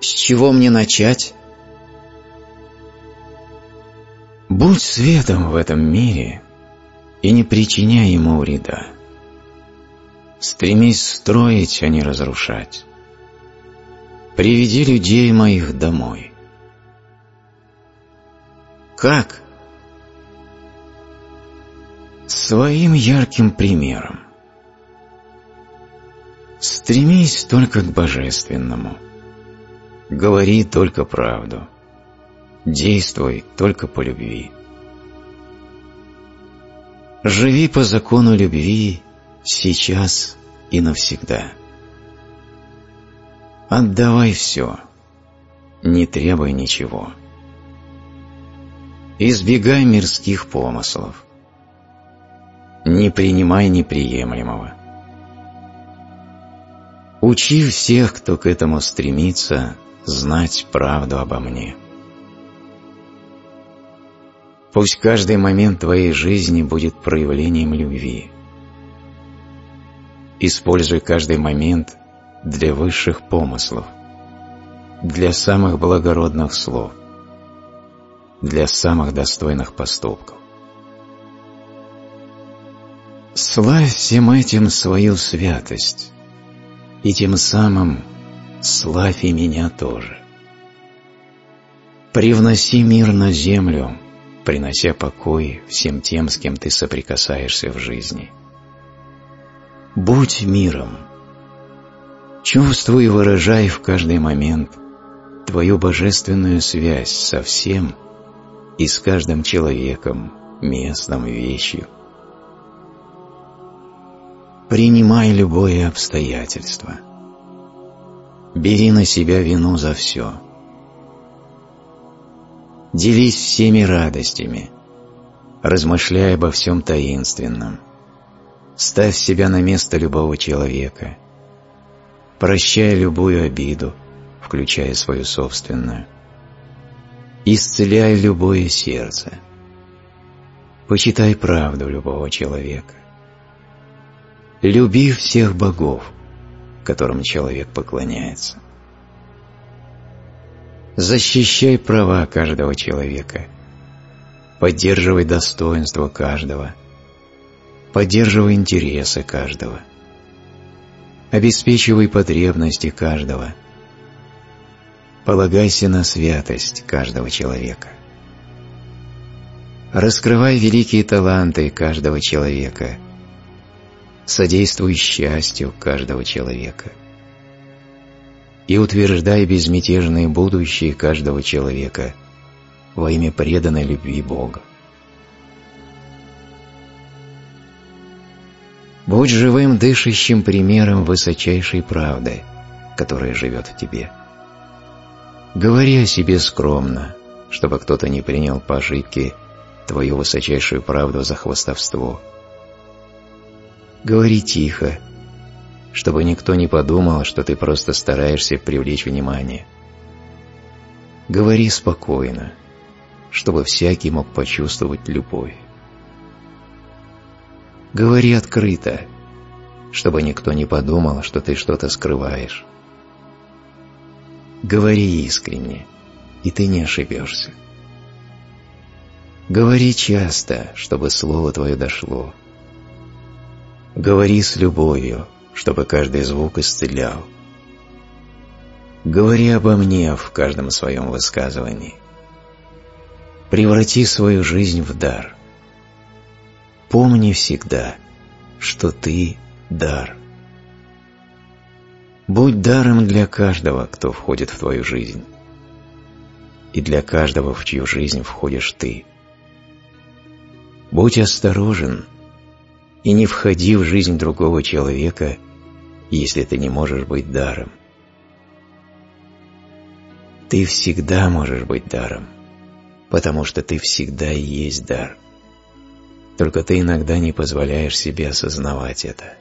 С чего мне начать? Будь светом в этом мире и не причиняй ему вреда. Стремись строить, а не разрушать. Приведи людей моих домой. Как? Своим ярким примером. Стремись только к божественному. Говори только правду. Действуй только по любви. Живи по закону любви сейчас и навсегда. Отдавай все, не требуй ничего. Избегай мирских помыслов. Не принимай неприемлемого. Учи всех, кто к этому стремится, знать правду обо мне. Пусть каждый момент твоей жизни будет проявлением любви. Используй каждый момент для высших помыслов, для самых благородных слов, для самых достойных поступков. Славь всем этим свою святость, и тем самым славь и меня тоже. Привноси мир на землю, принося покой всем тем, с кем ты соприкасаешься в жизни. Будь миром. Чувствуй и выражай в каждый момент твою божественную связь со всем и с каждым человеком, местом, вещью. Принимай любое обстоятельство. Бери на себя вину за все. Делись всеми радостями, размышляй обо всем таинственном. Ставь себя на место любого человека. Прощай любую обиду, включая свою собственную. Исцеляй любое сердце. Почитай правду любого человека. Люби всех богов, которым человек поклоняется. Защищай права каждого человека. Поддерживай достоинство каждого. Поддерживай интересы каждого. Обеспечивай потребности каждого. Полагайся на святость каждого человека. Раскрывай великие таланты каждого человека. Содействуй счастью каждого человека. И утверждай безмятежное будущее каждого человека во имя преданной любви Бога. Будь живым, дышащим примером высочайшей правды, которая живет в тебе. Говори о себе скромно, чтобы кто-то не принял по ошибке твою высочайшую правду за хвастовство. Говори тихо, чтобы никто не подумал, что ты просто стараешься привлечь внимание. Говори спокойно, чтобы всякий мог почувствовать любовь. Говори открыто, чтобы никто не подумал, что ты что-то скрываешь. Говори искренне, и ты не ошибешься. Говори часто, чтобы слово твое дошло. Говори с любовью, чтобы каждый звук исцелял. Говори обо мне в каждом своем высказывании. Преврати свою жизнь в дар. Помни всегда, что ты – дар. Будь даром для каждого, кто входит в твою жизнь, и для каждого, в чью жизнь входишь ты. Будь осторожен и не входи в жизнь другого человека, если ты не можешь быть даром. Ты всегда можешь быть даром, потому что ты всегда и есть дар. Только ты иногда не позволяешь себе осознавать это.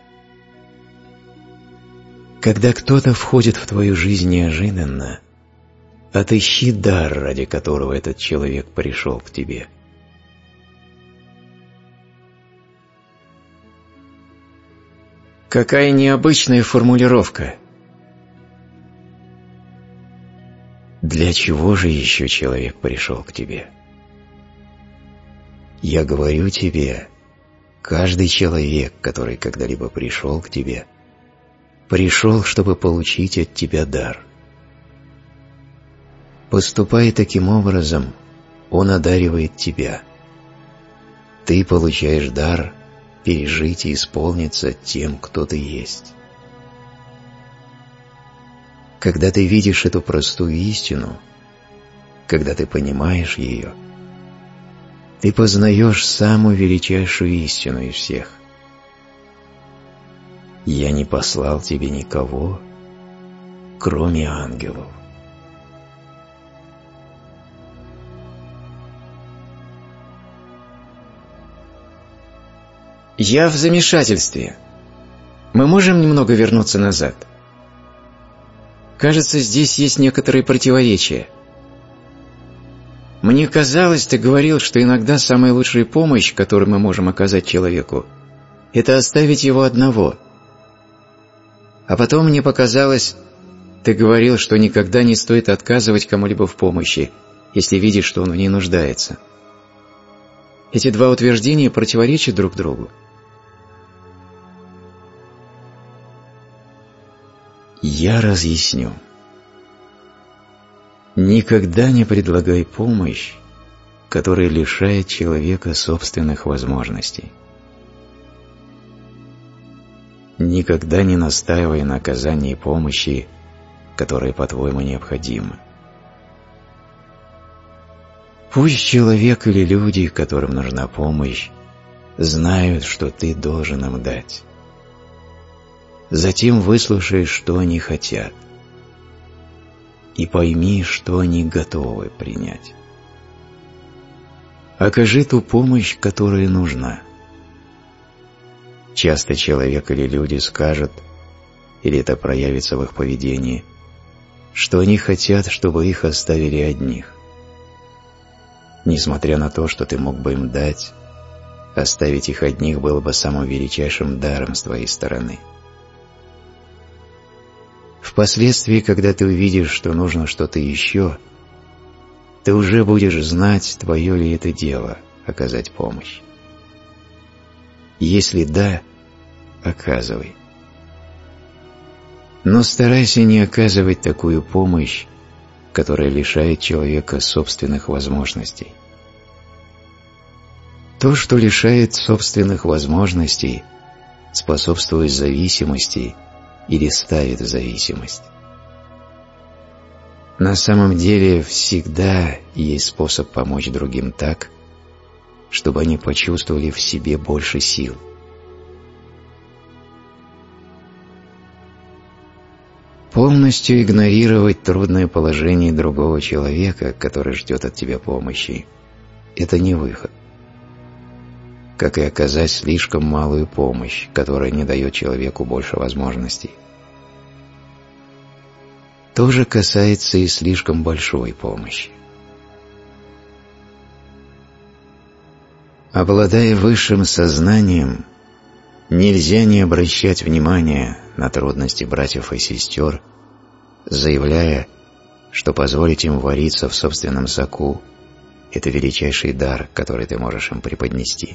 Когда кто-то входит в твою жизнь неожиданно, отыщи дар, ради которого этот человек пришел к тебе. Какая необычная формулировка. Для чего же еще человек пришел к тебе? Я говорю тебе, каждый человек, который когда-либо пришел к тебе, пришел, чтобы получить от тебя дар. Поступая таким образом, он одаривает тебя. Ты получаешь дар пережить и исполниться тем, кто ты есть. Когда ты видишь эту простую истину, когда ты понимаешь ее, ты познаешь самую величайшую истину из всех. Я не послал тебе никого, кроме ангелов. Я в замешательстве. Мы можем немного вернуться назад? Кажется, здесь есть некоторые противоречия. Мне казалось, ты говорил, что иногда самая лучшая помощь, которую мы можем оказать человеку, это оставить его одного. А потом мне показалось, ты говорил, что никогда не стоит отказывать кому-либо в помощи, если видишь, что он в ней нуждается. Эти два утверждения противоречат друг другу. Я разъясню. Никогда не предлагай помощь, которая лишает человека собственных возможностей. Никогда не настаивай на оказании помощи, которая, по-твоему, необходима. Пусть человек или люди, которым нужна помощь, знают, что ты должен им дать. Затем выслушай, что они хотят, и пойми, что они готовы принять. Окажи ту помощь, которая нужна. Часто человек или люди скажут, или это проявится в их поведении, что они хотят, чтобы их оставили одних. Несмотря на то, что ты мог бы им дать, оставить их одних было бы самым величайшим даром с твоей стороны. Впоследствии, когда ты увидишь, что нужно что-то еще, ты уже будешь знать, твое ли это дело оказать помощь. Если да, оказывай. Но старайся не оказывать такую помощь, которая лишает человека собственных возможностей. То, что лишает собственных возможностей, способствует зависимости или ставит в зависимость. На самом деле всегда есть способ помочь другим так, чтобы они почувствовали в себе больше сил. Полностью игнорировать трудное положение другого человека, который ждет от тебя помощи, это не выход. Как и оказать слишком малую помощь, которая не дает человеку больше возможностей. То же касается и слишком большой помощи. Обладая высшим сознанием, нельзя не обращать внимания на трудности братьев и сестер, заявляя, что позволить им вариться в собственном соку – это величайший дар, который ты можешь им преподнести.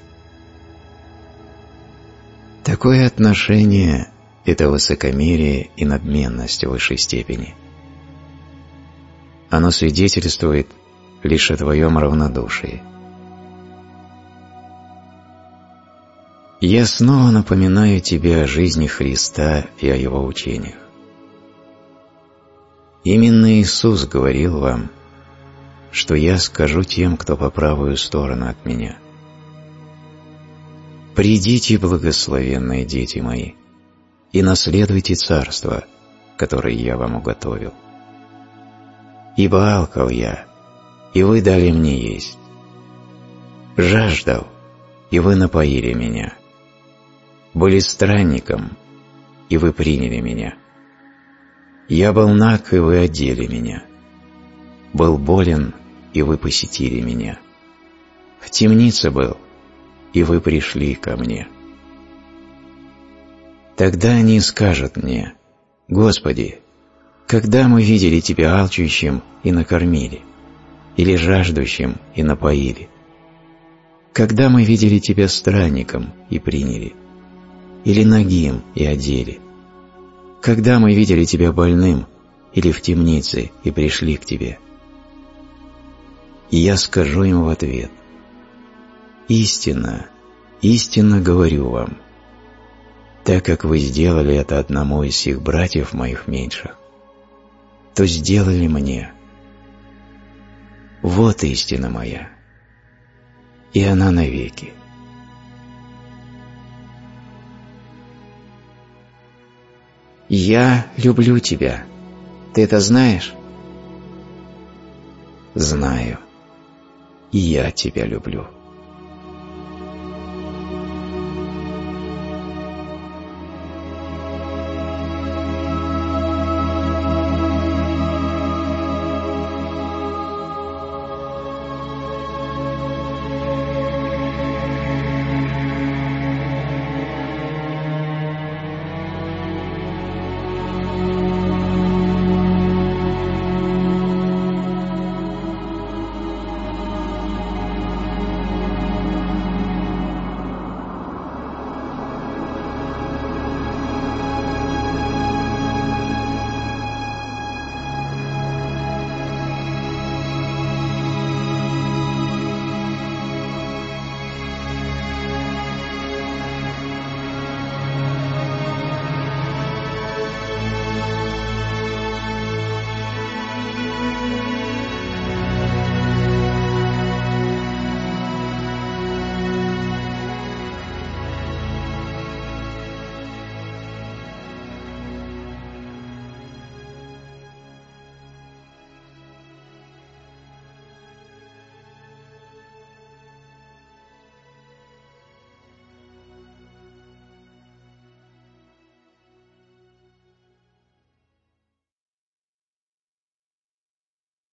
Такое отношение – это высокомерие и надменность в высшей степени. Оно свидетельствует лишь о твоем равнодушии. Я снова напоминаю тебе о жизни Христа и о Его учениях. Именно Иисус говорил вам, что я скажу тем, кто по правую сторону от Меня. «Придите, благословенные дети мои, и наследуйте царство, которое я вам уготовил. Ибо алкал я, и вы дали мне есть. Жаждал, и вы напоили меня. Были странником, и вы приняли меня. Я был наг, и вы одели меня. Был болен, и вы посетили меня. В темнице был, и вы пришли ко мне». Тогда они скажут мне: «Господи, Когда мы видели тебя алчущим и накормили, или жаждущим и напоили? Когда мы видели тебя странником и приняли, или нагим и одели? Когда мы видели тебя больным или в темнице и пришли к тебе? И я скажу им в ответ: истинно, истинно говорю вам, так как вы сделали это одному из сих братьев моих меньших, то сделали мне. Вот истина моя, и она навеки. Я люблю тебя. Ты это знаешь? Знаю, и я тебя люблю.